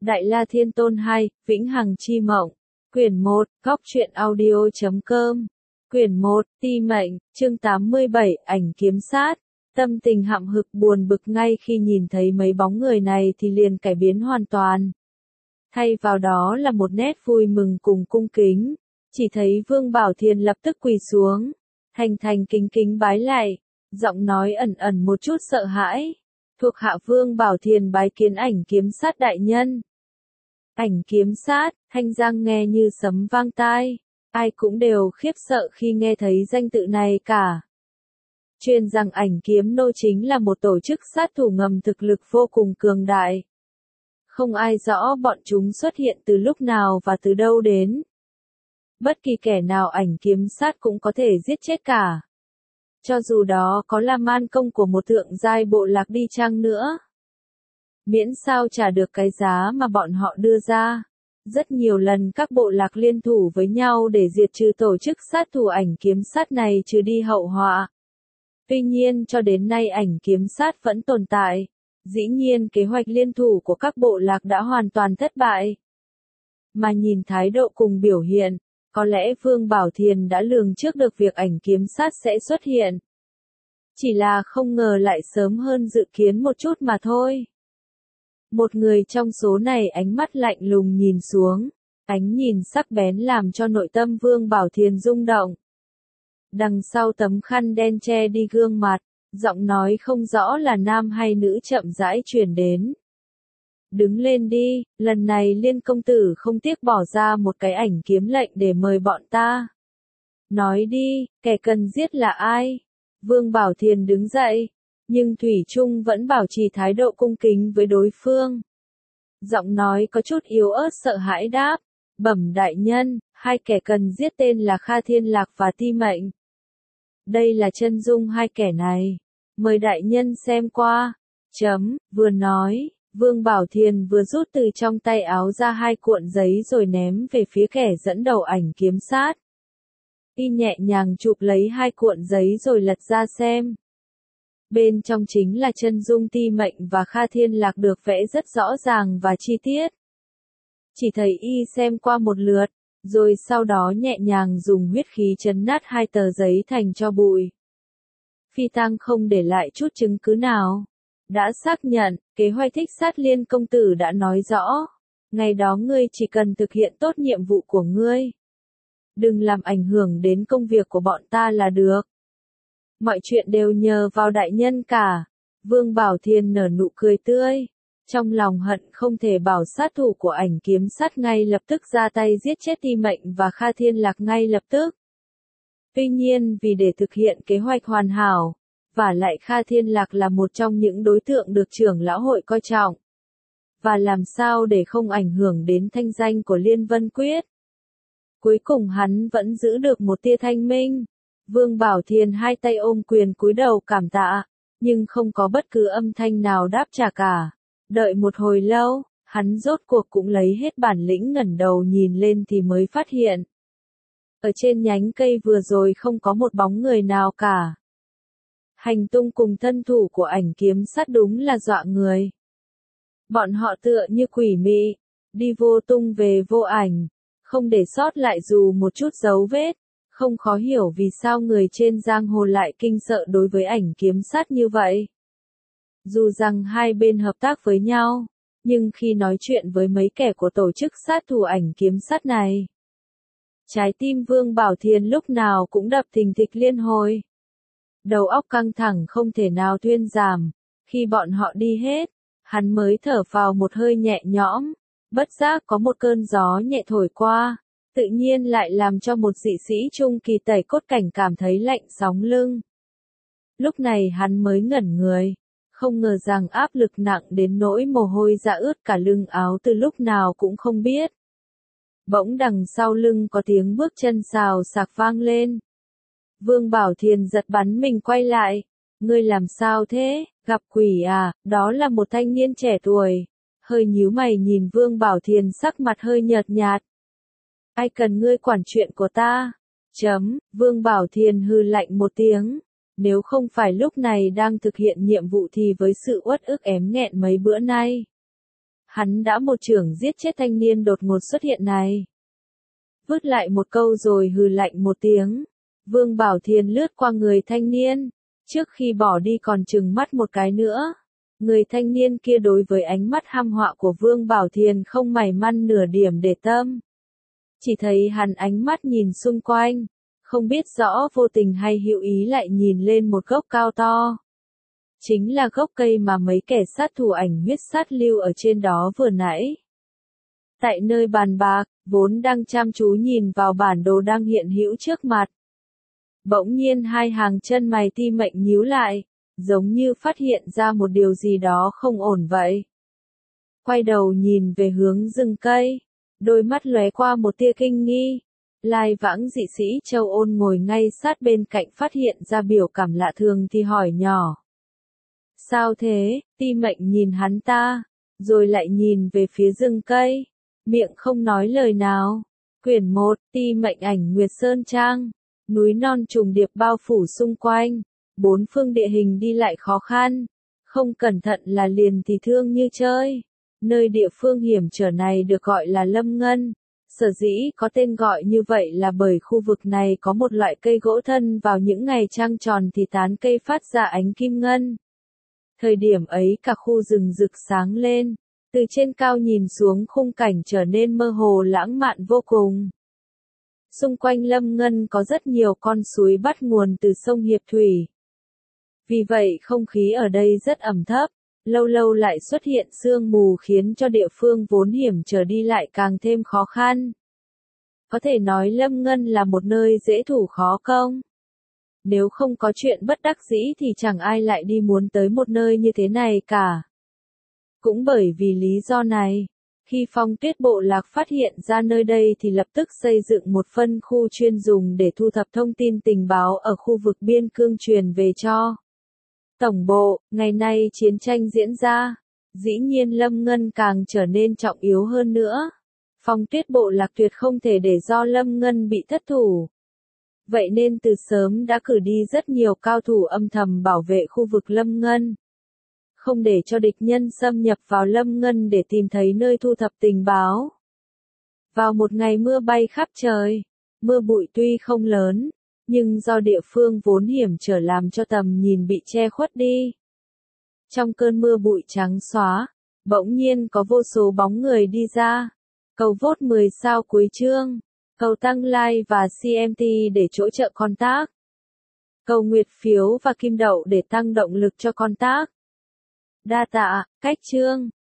Đại La Thiên Tôn 2, Vĩnh Hằng Chi Mộng. Quyển 1, Góc Truyện Audio.com. Quyển 1, Ti Mệnh, chương 87, Ảnh Kiếm Sát. Tâm tình hậm hực buồn bực ngay khi nhìn thấy mấy bóng người này thì liền cải biến hoàn toàn. Thay vào đó là một nét vui mừng cùng cung kính. Chỉ thấy Vương Bảo Thiền lập tức quỳ xuống, thành thành kính kính bái lạy, giọng nói ẩn ẩn một chút sợ hãi. Thuộc hạ Vương Bảo Thiền bái kiến Ảnh Kiếm Sát đại nhân. Ảnh Kiếm Sát, Thanh Giang nghe như sấm vang tai, ai cũng đều khiếp sợ khi nghe thấy danh tự này cả. Truyền rằng Ảnh Kiếm Nô chính là một tổ chức sát thủ ngầm thực lực vô cùng cường đại. Không ai rõ bọn chúng xuất hiện từ lúc nào và từ đâu đến. Bất kỳ kẻ nào Ảnh Kiếm Sát cũng có thể giết chết cả. Cho dù đó có là man công của một thượng giai bộ lạc đi chăng nữa. Miễn sao trả được cái giá mà bọn họ đưa ra. Rất nhiều lần các bộ lạc liên thủ với nhau để diệt trừ tổ chức sát thủ Ảnh Kiếm Sát này trừ đi hậu họa. Tuy nhiên cho đến nay Ảnh Kiếm Sát vẫn tồn tại. Dĩ nhiên kế hoạch liên thủ của các bộ lạc đã hoàn toàn thất bại. Mà nhìn thái độ cùng biểu hiện, có lẽ Vương Bảo Thiền đã lường trước được việc Ảnh Kiếm Sát sẽ xuất hiện. Chỉ là không ngờ lại sớm hơn dự kiến một chút mà thôi. Một người trong số này ánh mắt lạnh lùng nhìn xuống, ánh nhìn sắc bén làm cho nội tâm Vương Bảo Thiền rung động. Đằng sau tấm khăn đen che đi gương mặt, giọng nói không rõ là nam hay nữ chậm rãi truyền đến. Đứng lên đi, lần này Liên công tử không tiếc bỏ ra một cái ảnh kiếm lệnh để mời bọn ta. Nói đi, kẻ cần giết là ai? Vương Bảo Thiền đứng dậy, nhưng Thủy Trung vẫn bảo trì thái độ cung kính với đối phương. Giọng nói có chút yếu ớt sợ hãi đáp, bẩm đại nhân, hai kẻ cần giết tên là Kha Thiên Lạc và Ti Mệnh. Đây là chân dung hai kẻ này, mời đại nhân xem qua. Vừa nói, Vương Bảo Thiền vừa rút từ trong tay áo ra hai cuộn giấy rồi ném về phía kẻ dẫn đầu Ảnh Kiếm Sát. Y nhẹ nhàng chụp lấy hai cuộn giấy rồi lật ra xem. Bên trong chính là chân dung Ti Mệnh và Kha Thiên Lạc được vẽ rất rõ ràng và chi tiết. Chỉ thấy y xem qua một lượt, rồi sau đó nhẹ nhàng dùng huyết khí chấn nát hai tờ giấy thành tro bụi. Phi tang không để lại chút chứng cứ nào. Đã xác nhận, kế hoạch thích sát Liên công tử đã nói rõ. Ngày đó ngươi chỉ cần thực hiện tốt nhiệm vụ của ngươi. Đừng làm ảnh hưởng đến công việc của bọn ta là được. Mọi chuyện đều nhờ vào đại nhân cả. Vương Bảo Thiền nở nụ cười tươi. Trong lòng hận không thể bảo sát thủ của Ảnh Kiếm Sát ngay lập tức ra tay giết chết Ti Mệnh và Kha Thiên Lạc ngay lập tức. Tuy nhiên vì để thực hiện kế hoạch hoàn hảo, và lại Kha Thiên Lạc là một trong những đối tượng được trưởng lão hội coi trọng. Và làm sao để không ảnh hưởng đến thanh danh của Liên Vân Quyết. Cuối cùng hắn vẫn giữ được một tia thanh minh. Vương Bảo Thiền hai tay ôm quyền cúi đầu cảm tạ, nhưng không có bất cứ âm thanh nào đáp trả cả. Đợi một hồi lâu, hắn rốt cuộc cũng lấy hết bản lĩnh ngẩng đầu nhìn lên thì mới phát hiện. Ở trên nhánh cây vừa rồi không có một bóng người nào cả. Hành tung cùng thân thủ của Ảnh Kiếm Sát đúng là dọa người. Bọn họ tựa như quỷ mị, đi vô tung về vô ảnh, không để sót lại dù một chút dấu vết. Không khó hiểu vì sao người trên giang hồ lại kinh sợ đối với Ảnh Kiếm Sát như vậy. Dù rằng hai bên hợp tác với nhau, nhưng khi nói chuyện với mấy kẻ của tổ chức sát thủ Ảnh Kiếm Sát này, trái tim Vương Bảo Thiền lúc nào cũng đập thình thịch liên hồi. Đầu óc căng thẳng không thể nào thuyên giảm, khi bọn họ đi hết, hắn mới thở vào một hơi nhẹ nhõm, bất giác có một cơn gió nhẹ thổi qua, tự nhiên lại làm cho một dị sĩ trung kỳ tẩy cốt cảnh cảm thấy lạnh sóng lưng. Lúc này hắn mới ngẩn người, không ngờ rằng áp lực nặng đến nỗi mồ hôi ra ướt cả lưng áo từ lúc nào cũng không biết. Bỗng đằng sau lưng có tiếng bước chân xào xạc vang lên. Vương Bảo Thiền giật bắn mình quay lại. Ngươi làm sao thế, gặp quỷ à? Đó là một thanh niên trẻ tuổi. Hơi nhíu mày nhìn Vương Bảo Thiền sắc mặt hơi nhợt nhạt. Ai cần ngươi quản chuyện của ta? Vương Bảo Thiền hừ lạnh một tiếng. Nếu không phải lúc này đang thực hiện nhiệm vụ thì với sự uất ức ém nghẹn mấy bữa nay, hắn đã một chưởng giết chết thanh niên đột ngột xuất hiện này. Vứt lại một câu rồi hừ lạnh một tiếng. Vương Bảo Thiền lướt qua người thanh niên, trước khi bỏ đi còn trừng mắt một cái nữa. Người thanh niên kia đối với ánh mắt hăm họa của Vương Bảo Thiền không mảy man nửa điểm để tâm. Chỉ thấy hắn ánh mắt nhìn xung quanh, không biết rõ vô tình hay hữu ý lại nhìn lên một gốc cao to. Chính là gốc cây mà mấy kẻ sát thủ ảnh huyết sát lưu ở trên đó vừa nãy. Tại nơi bàn bạc, vốn đang chăm chú nhìn vào bản đồ đang hiện hữu trước mặt. Bỗng nhiên hai hàng chân mày Ti Mệnh nhíu lại, giống như phát hiện ra một điều gì đó không ổn vậy. Quay đầu nhìn về hướng rừng cây, đôi mắt lóe qua một tia kinh nghi. Lai Vãng dị sĩ Châu Ôn ngồi ngay sát bên cạnh phát hiện ra biểu cảm lạ thường thì hỏi nhỏ. Sao thế? Ti Mệnh nhìn hắn ta, rồi lại nhìn về phía rừng cây, miệng không nói lời nào. Quyển 1, Ti Mệnh ảnh Nguyệt Sơn Trang. Núi non trùng điệp bao phủ xung quanh, bốn phương địa hình đi lại khó khăn, không cẩn thận là liền thì thương như chơi. Nơi địa phương hiểm trở này được gọi là Lâm Ngân. Sở dĩ có tên gọi như vậy là bởi khu vực này có một loại cây gỗ thân vào những ngày trăng tròn thì tán cây phát ra ánh kim ngân. Thời điểm ấy cả khu rừng rực sáng lên, từ trên cao nhìn xuống khung cảnh trở nên mơ hồ lãng mạn vô cùng. Xung quanh Lâm Ngân có rất nhiều con suối bắt nguồn từ sông Hiệp Thủy. Vì vậy không khí ở đây rất ẩm thấp, lâu lâu lại xuất hiện sương mù khiến cho địa phương vốn hiểm trở đi lại càng thêm khó khăn. Có thể nói Lâm Ngân là một nơi dễ thủ khó công. Nếu không có chuyện bất đắc dĩ thì chẳng ai lại đi muốn tới một nơi như thế này cả. Cũng bởi vì lý do này, khi Phong Tuyết Bộ Lạc phát hiện ra nơi đây thì lập tức xây dựng một phân khu chuyên dùng để thu thập thông tin tình báo ở khu vực biên cương truyền về cho Tổng bộ. Ngày nay chiến tranh diễn ra, dĩ nhiên Lâm Ngân càng trở nên trọng yếu hơn nữa. Phong Tuyết Bộ Lạc tuyệt không thể để do Lâm Ngân bị thất thủ. Vậy nên từ sớm đã cử đi rất nhiều cao thủ âm thầm bảo vệ khu vực Lâm Ngân. Không để cho địch nhân xâm nhập vào Lâm Ngân để tìm thấy nơi thu thập tình báo. Vào một ngày mưa bay khắp trời, mưa bụi tuy không lớn, nhưng do địa phương vốn hiểm trở làm cho tầm nhìn bị che khuất đi. Trong cơn mưa bụi trắng xóa, bỗng nhiên có vô số bóng người đi ra. Cầu vote 10 sao cuối chương, cầu tăng like và CMT để hỗ trợ con tác. Cầu nguyệt phiếu và kim đậu để tăng động lực cho con tác. Đa tạ, cách chương.